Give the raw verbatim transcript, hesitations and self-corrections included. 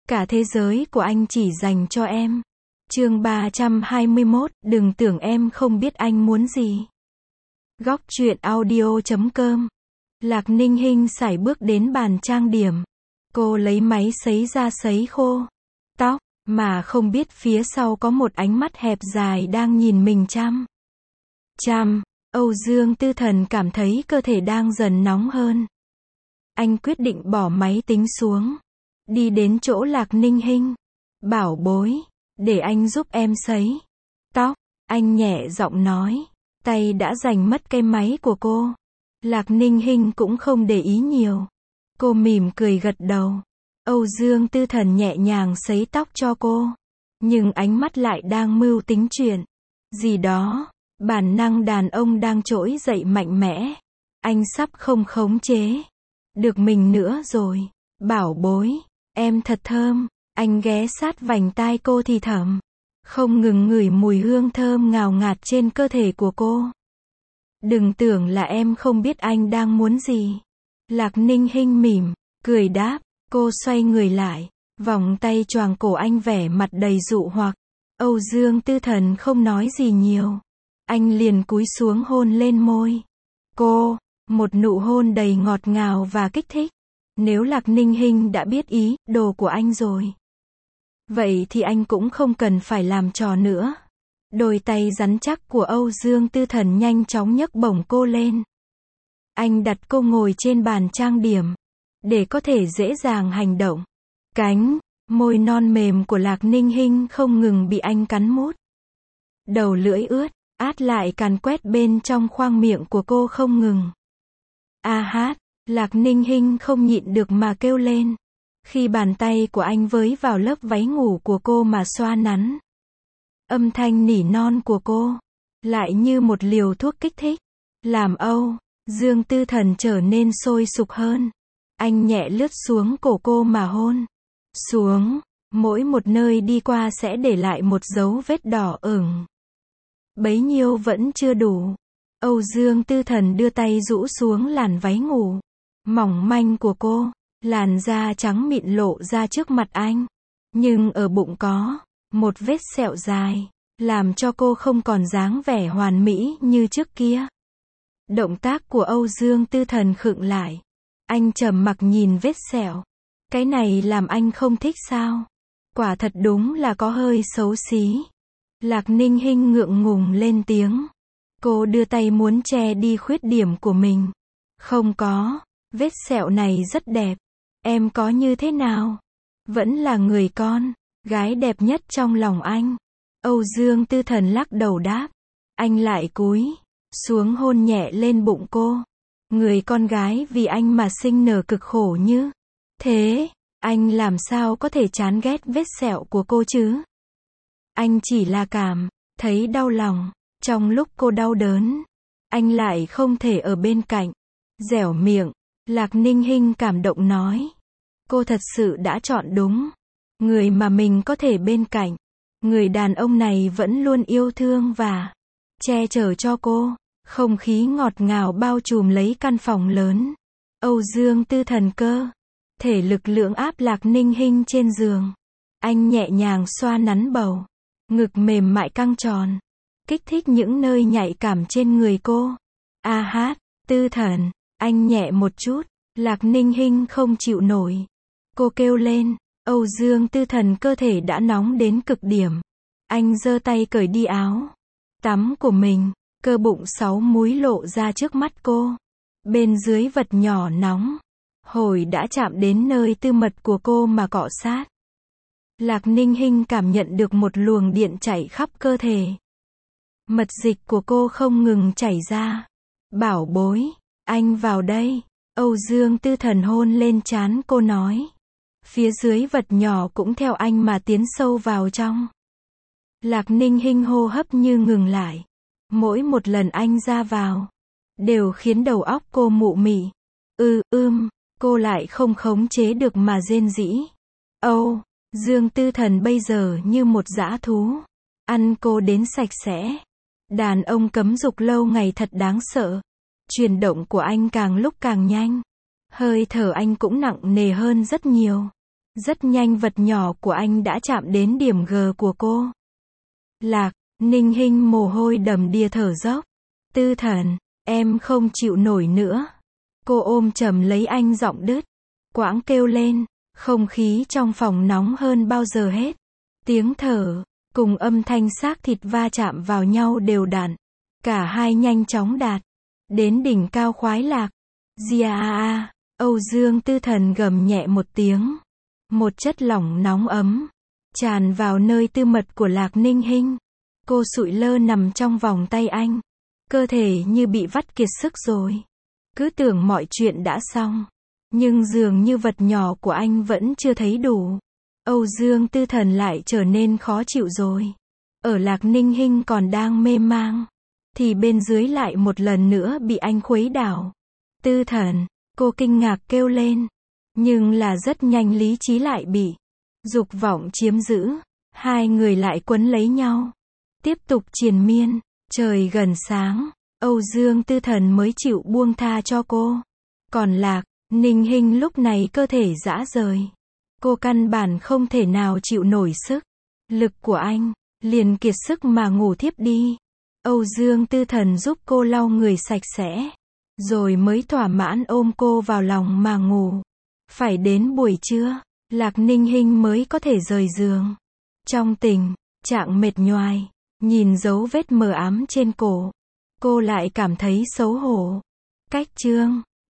Cả thế giới của anh chỉ dành cho em. Chương ba trăm hai mươi mốt, đừng tưởng em không biết anh muốn gì. Góc truyện audio chấm com. Lạc Ninh Hinh sải bước đến bàn trang điểm. Cô lấy máy sấy ra sấy khô tóc, mà không biết phía sau có một ánh mắt hẹp dài đang nhìn mình chăm chăm. Âu Dương Tư Thần cảm thấy cơ thể đang dần nóng hơn. Anh quyết định bỏ máy tính xuống, đi đến chỗ Lạc Ninh Hinh. Bảo bối, để anh giúp em sấy tóc. Anh nhẹ giọng nói. Tay đã giành mất cái máy của cô. Lạc Ninh Hinh cũng không để ý nhiều. Cô mỉm cười gật đầu. Âu Dương Tư Thần nhẹ nhàng sấy tóc cho cô. Nhưng ánh mắt lại đang mưu tính chuyện gì đó. Bản năng đàn ông đang trỗi dậy mạnh mẽ. Anh sắp không khống chế được mình nữa rồi. Bảo bối, em thật thơm. Anh ghé sát vành tai cô thì thầm, không ngừng ngửi mùi hương thơm ngào ngạt trên cơ thể của cô. Đừng tưởng là em không biết anh đang muốn gì. Lạc Ninh Hinh mỉm cười đáp. Cô xoay người lại, vòng tay choàng cổ anh, vẻ mặt đầy dụ hoặc. Âu Dương Tư Thần không nói gì nhiều. Anh liền cúi xuống hôn lên môi cô, một nụ hôn đầy ngọt ngào và kích thích. Nếu Lạc Ninh Hinh đã biết ý đồ của anh rồi, vậy thì anh cũng không cần phải làm trò nữa. Đôi tay rắn chắc của Âu Dương Tư Thần nhanh chóng nhấc bổng cô lên. Anh đặt cô ngồi trên bàn trang điểm, để có thể dễ dàng hành động. Cánh môi non mềm của Lạc Ninh Hinh không ngừng bị anh cắn mút. Đầu lưỡi ướt át lại càn quét bên trong khoang miệng của cô không ngừng. A hát, Lạc Ninh Hinh không nhịn được mà kêu lên. Khi bàn tay của anh với vào lớp váy ngủ của cô mà xoa nắn. Âm thanh nỉ non của cô lại như một liều thuốc kích thích, làm Âu Dương Tư Thần trở nên sôi sục hơn. Anh nhẹ lướt xuống cổ cô mà hôn xuống, mỗi một nơi đi qua sẽ để lại một dấu vết đỏ ửng. Bấy nhiêu vẫn chưa đủ. Âu Dương Tư Thần đưa tay rũ xuống làn váy ngủ mỏng manh của cô. Làn da trắng mịn lộ ra trước mặt anh. Nhưng ở bụng có một vết sẹo dài, làm cho cô không còn dáng vẻ hoàn mỹ như trước kia. Động tác của Âu Dương Tư Thần khựng lại. Anh trầm mặc nhìn vết sẹo. Cái này làm anh không thích sao? Quả thật đúng là có hơi xấu xí. Lạc Ninh Hinh ngượng ngùng lên tiếng. Cô đưa tay muốn che đi khuyết điểm của mình. Không có, vết sẹo này rất đẹp. Em có như thế nào? Vẫn là người con gái đẹp nhất trong lòng anh. Âu Dương Tư Thần lắc đầu đáp. Anh lại cúi xuống hôn nhẹ lên bụng cô. Người con gái vì anh mà sinh nở cực khổ như thế, anh làm sao có thể chán ghét vết sẹo của cô chứ? Anh chỉ là cảm thấy đau lòng. Trong lúc cô đau đớn, anh lại không thể ở bên cạnh. Dẻo miệng, Lạc Ninh Hinh cảm động nói. Cô thật sự đã chọn đúng người mà mình có thể bên cạnh. Người đàn ông này vẫn luôn yêu thương và che chở cho cô. Không khí ngọt ngào bao trùm lấy căn phòng lớn. Âu Dương Tư Thần cơ thể lực lượng áp Lạc Ninh Hinh trên giường. Anh nhẹ nhàng xoa nắn bầu ngực mềm mại căng tròn, kích thích những nơi nhạy cảm trên người cô. A hát, Tư Thần, anh nhẹ một chút. Lạc Ninh Hinh không chịu nổi. Cô kêu lên. Âu Dương Tư Thần cơ thể đã nóng đến cực điểm. Anh giơ tay cởi đi áo tắm của mình. Cơ bụng sáu múi lộ ra trước mắt cô. Bên dưới vật nhỏ nóng hổi đã chạm đến nơi tư mật của cô mà cọ sát. Lạc Ninh Hinh cảm nhận được một luồng điện chảy khắp cơ thể. Mật dịch của cô không ngừng chảy ra. Bảo bối, anh vào đây. Âu Dương Tư Thần hôn lên trán cô nói. Phía dưới vật nhỏ cũng theo anh mà tiến sâu vào trong. Lạc Ninh Hinh hô hấp như ngừng lại. Mỗi một lần anh ra vào, đều khiến đầu óc cô mụ mị. Ư, ưm, cô lại không khống chế được mà rên rỉ. Âu Dương Tư Thần bây giờ như một dã thú. Ăn cô đến sạch sẽ. Đàn ông cấm dục lâu ngày thật đáng sợ. Chuyển động của anh càng lúc càng nhanh. Hơi thở anh cũng nặng nề hơn rất nhiều. Rất nhanh vật nhỏ của anh đã chạm đến điểm G của cô. Lạc Ninh Hinh mồ hôi đầm đìa thở dốc. Tư Thần, em không chịu nổi nữa. Cô ôm chầm lấy anh giọng đứt quãng kêu lên. Không khí trong phòng nóng hơn bao giờ hết. Tiếng thở cùng âm thanh xác thịt va chạm vào nhau đều đặn. Cả hai nhanh chóng đạt đến đỉnh cao khoái lạc. Gia a a, Âu Dương Tư Thần gầm nhẹ một tiếng. Một chất lỏng nóng ấm tràn vào nơi tư mật của Lạc Ninh Hinh. Cô sụi lơ nằm trong vòng tay anh. Cơ thể như bị vắt kiệt sức rồi. Cứ tưởng mọi chuyện đã xong. Nhưng dường như vật nhỏ của anh vẫn chưa thấy đủ. Âu Dương Tư Thần lại trở nên khó chịu rồi. Ở Lạc Ninh Hinh còn đang mê mang. Thì bên dưới lại một lần nữa bị anh khuấy đảo. Tư Thần, cô kinh ngạc kêu lên. Nhưng là rất nhanh lý trí lại bị dục vọng chiếm giữ. Hai người lại quấn lấy nhau. Tiếp tục triền miên. Trời gần sáng. Âu Dương Tư Thần mới chịu buông tha cho cô. Còn Lạc Ninh Hinh lúc này cơ thể rã rời. Cô căn bản không thể nào chịu nổi sức lực của anh. Liền kiệt sức mà ngủ thiếp đi. Âu Dương Tư Thần giúp cô lau người sạch sẽ. Rồi mới thỏa mãn ôm cô vào lòng mà ngủ. Phải đến buổi trưa, Lạc Ninh Hinh mới có thể rời giường. Trong tình trạng mệt nhoài, nhìn dấu vết mờ ám trên cổ, cô lại cảm thấy xấu hổ. Cách chương